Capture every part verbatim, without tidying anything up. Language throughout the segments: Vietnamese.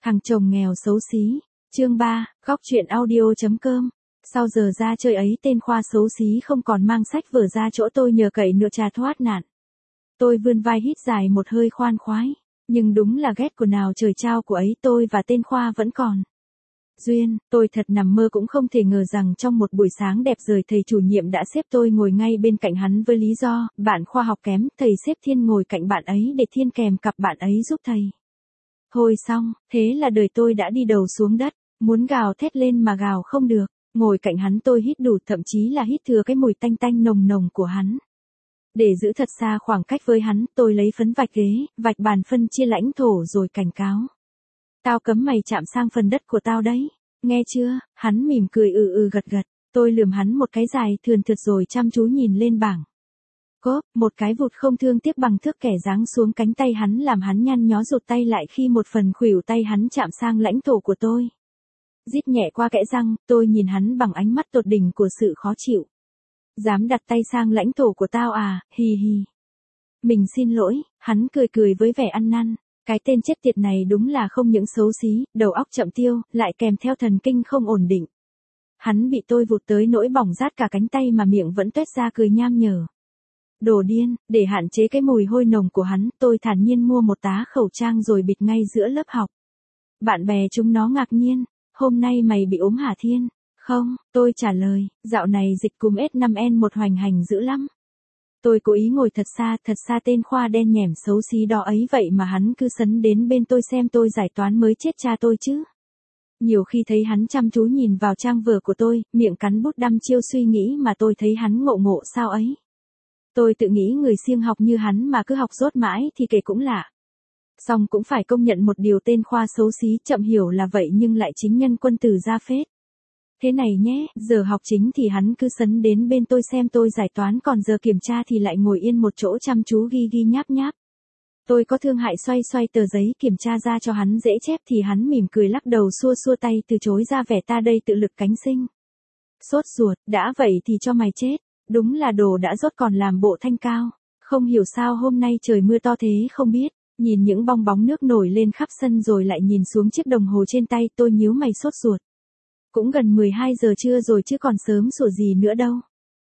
Thằng chồng nghèo xấu xí. Chương ba, góc truyện audio.com. Sau giờ ra chơi ấy tên Khoa xấu xí không còn mang sách vở ra chỗ tôi nhờ cậy nữa trà thoát nạn. Tôi vươn vai hít dài một hơi khoan khoái. Nhưng đúng là ghét của nào trời trao của ấy tôi và tên Khoa vẫn còn. Duyên, tôi thật nằm mơ cũng không thể ngờ rằng trong một buổi sáng đẹp trời thầy chủ nhiệm đã xếp tôi ngồi ngay bên cạnh hắn với lý do, bạn khoa học kém, thầy xếp Thiên ngồi cạnh bạn ấy để Thiên kèm cặp bạn ấy giúp thầy. Thôi xong, thế là đời tôi đã đi đầu xuống đất, muốn gào thét lên mà gào không được, ngồi cạnh hắn tôi hít đủ thậm chí là hít thừa cái mùi tanh tanh nồng nồng của hắn. Để giữ thật xa khoảng cách với hắn, tôi lấy phấn vạch ghế, vạch bàn phân chia lãnh thổ rồi cảnh cáo. Tao cấm mày chạm sang phần đất của tao đấy, nghe chưa? Hắn mỉm cười ừ ừ gật gật, tôi lườm hắn một cái dài thườn thượt rồi chăm chú nhìn lên bảng. Cốp, một cái vụt không thương tiếc bằng thước kẻ giáng xuống cánh tay hắn làm hắn nhăn nhó rụt tay lại khi một phần khuỷu tay hắn chạm sang lãnh thổ của tôi. Rít nhẹ qua kẽ răng, tôi nhìn hắn bằng ánh mắt tột đỉnh của sự khó chịu. Dám đặt tay sang lãnh thổ của tao à, hì hì. Mình xin lỗi, hắn cười cười với vẻ ăn năn. Cái tên chết tiệt này đúng là không những xấu xí, đầu óc chậm tiêu, lại kèm theo thần kinh không ổn định. Hắn bị tôi vụt tới nỗi bỏng rát cả cánh tay mà miệng vẫn tuét ra cười nham nhở. Đồ điên, để hạn chế cái mùi hôi nồng của hắn, tôi thản nhiên mua một tá khẩu trang rồi bịt ngay giữa lớp học. Bạn bè chúng nó ngạc nhiên, hôm nay mày bị ốm hả Thiên? Không, tôi trả lời, dạo này dịch cúm S năm N một hoành hành dữ lắm. Tôi cố ý ngồi thật xa, thật xa tên Khoa đen nhẻm xấu xí đó ấy vậy mà hắn cứ sấn đến bên tôi xem tôi giải toán mới chết cha tôi chứ. Nhiều khi thấy hắn chăm chú nhìn vào trang vở của tôi, miệng cắn bút đăm chiêu suy nghĩ mà tôi thấy hắn ngộ ngộ sao ấy. Tôi tự nghĩ người siêng học như hắn mà cứ học dốt mãi thì kể cũng lạ. Song cũng phải công nhận một điều tên Khoa xấu xí chậm hiểu là vậy nhưng lại chính nhân quân tử ra phết. Thế này nhé, giờ học chính thì hắn cứ sấn đến bên tôi xem tôi giải toán còn giờ kiểm tra thì lại ngồi yên một chỗ chăm chú ghi ghi nháp nháp. Tôi có thương hại xoay xoay tờ giấy kiểm tra ra cho hắn dễ chép thì hắn mỉm cười lắc đầu xua xua tay từ chối ra vẻ ta đây tự lực cánh sinh. Sốt ruột, đã vậy thì cho mày chết, đúng là đồ đã rốt còn làm bộ thanh cao. Không hiểu sao hôm nay trời mưa to thế không biết, nhìn những bong bóng nước nổi lên khắp sân rồi lại nhìn xuống chiếc đồng hồ trên tay tôi nhíu mày sốt ruột. Cũng gần mười hai giờ trưa rồi chứ còn sớm sủa gì nữa đâu.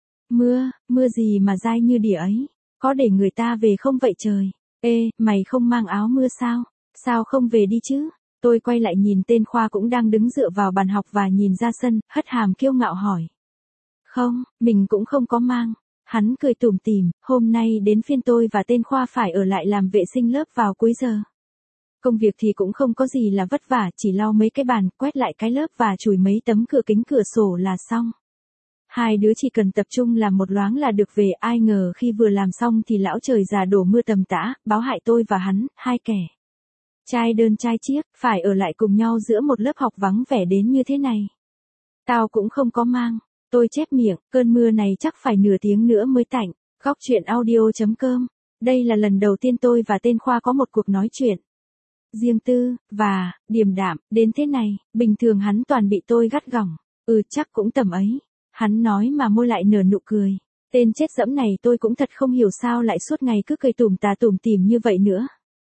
Mưa, mưa gì mà dai như đỉa ấy, có để người ta về không vậy trời? Ê, mày không mang áo mưa sao? Sao không về đi chứ? Tôi quay lại nhìn tên Khoa cũng đang đứng dựa vào bàn học và nhìn ra sân, hất hàm kiêu ngạo hỏi. Không, mình cũng không có mang. Hắn cười tủm tỉm, hôm nay đến phiên tôi và tên Khoa phải ở lại làm vệ sinh lớp vào cuối giờ. Công việc thì cũng không có gì là vất vả, chỉ lau mấy cái bàn, quét lại cái lớp và chùi mấy tấm cửa kính cửa sổ là xong. Hai đứa chỉ cần tập trung làm một loáng là được về, ai ngờ khi vừa làm xong thì lão trời già đổ mưa tầm tã, báo hại tôi và hắn, hai kẻ. Trai đơn trai chiếc, phải ở lại cùng nhau giữa một lớp học vắng vẻ đến như thế này. Tao cũng không có mang, tôi chép miệng, cơn mưa này chắc phải nửa tiếng nữa mới tạnh. Góc truyện audio.com. Đây là lần đầu tiên tôi và tên Khoa có một cuộc nói chuyện riêng tư, và, điềm đạm, đến thế này, bình thường hắn toàn bị tôi gắt gỏng, ừ chắc cũng tầm ấy. Hắn nói mà môi lại nở nụ cười. Tên chết dẫm này tôi cũng thật không hiểu sao lại suốt ngày cứ cười tủm tà tủm tỉm như vậy nữa.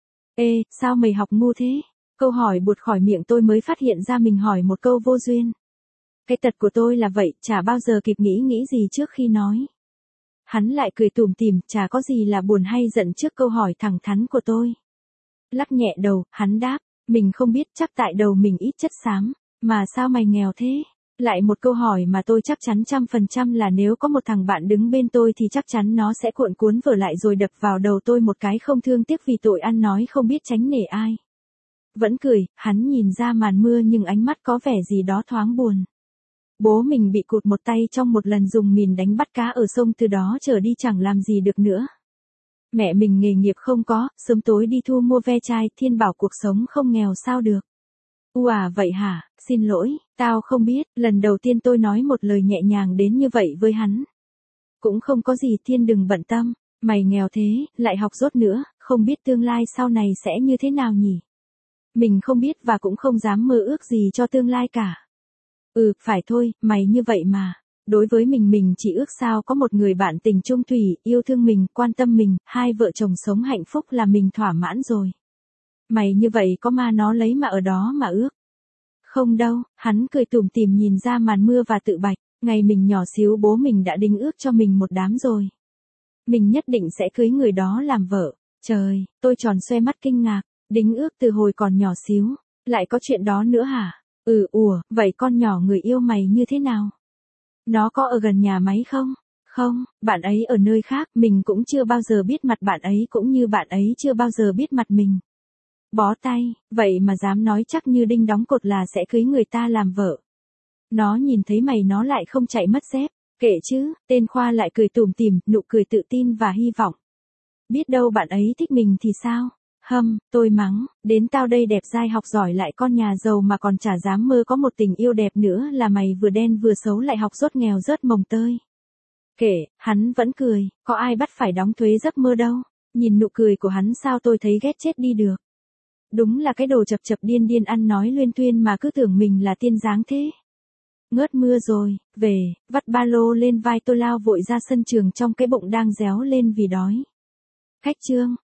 Ê, sao mày học ngu thế? Câu hỏi buột khỏi miệng tôi mới phát hiện ra mình hỏi một câu vô duyên. Cái tật của tôi là vậy, chả bao giờ kịp nghĩ nghĩ gì trước khi nói. Hắn lại cười tủm tỉm, chả có gì là buồn hay giận trước câu hỏi thẳng thắn của tôi. Lắc nhẹ đầu, hắn đáp, mình không biết chắc tại đầu mình ít chất xám, mà sao mày nghèo thế? Lại một câu hỏi mà tôi chắc chắn trăm phần trăm là nếu có một thằng bạn đứng bên tôi thì chắc chắn nó sẽ cuộn cuốn vở lại rồi đập vào đầu tôi một cái không thương tiếc vì tội ăn nói không biết tránh nể ai. Vẫn cười, hắn nhìn ra màn mưa nhưng ánh mắt có vẻ gì đó thoáng buồn. Bố mình bị cụt một tay trong một lần dùng mìn đánh bắt cá ở sông từ đó trở đi chẳng làm gì được nữa. Mẹ mình nghề nghiệp không có, sớm tối đi thu mua ve chai, Thiên bảo cuộc sống không nghèo sao được. U à vậy hả, xin lỗi, tao không biết, lần đầu tiên tôi nói một lời nhẹ nhàng đến như vậy với hắn. Cũng không có gì Thiên đừng bận tâm, mày nghèo thế, lại học dốt nữa, không biết tương lai sau này sẽ như thế nào nhỉ. Mình không biết và cũng không dám mơ ước gì cho tương lai cả. Ừ, phải thôi, mày như vậy mà. Đối với mình mình chỉ ước sao có một người bạn tình chung thủy, yêu thương mình, quan tâm mình, hai vợ chồng sống hạnh phúc là mình thỏa mãn rồi. Mày như vậy có ma nó lấy mà ở đó mà ước. Không đâu, hắn cười tủm tỉm nhìn ra màn mưa và tự bạch, ngày mình nhỏ xíu bố mình đã đính ước cho mình một đám rồi. Mình nhất định sẽ cưới người đó làm vợ. Trời, tôi tròn xoe mắt kinh ngạc, đính ước từ hồi còn nhỏ xíu, lại có chuyện đó nữa hả? Ừ ủa, vậy con nhỏ người yêu mày như thế nào? Nó có ở gần nhà máy không? Không, bạn ấy ở nơi khác, mình cũng chưa bao giờ biết mặt bạn ấy cũng như bạn ấy chưa bao giờ biết mặt mình. Bó tay, vậy mà dám nói chắc như đinh đóng cột là sẽ cưới người ta làm vợ. Nó nhìn thấy mày nó lại không chạy mất dép, kệ chứ, tên Khoa lại cười tủm tỉm, nụ cười tự tin và hy vọng. Biết đâu bạn ấy thích mình thì sao? Hâm, tôi mắng, đến tao đây đẹp dai học giỏi lại con nhà giàu mà còn chả dám mơ có một tình yêu đẹp nữa là mày vừa đen vừa xấu lại học dốt nghèo rớt mồng tơi. Kệ, hắn vẫn cười, có ai bắt phải đóng thuế giấc mơ đâu. Nhìn nụ cười của hắn sao tôi thấy ghét chết đi được. Đúng là cái đồ chập chập điên điên ăn nói luyên tuyên mà cứ tưởng mình là tiên dáng thế. Ngớt mưa rồi, về, vắt ba lô lên vai tôi lao vội ra sân trường trong cái bụng đang réo lên vì đói. Khách trương,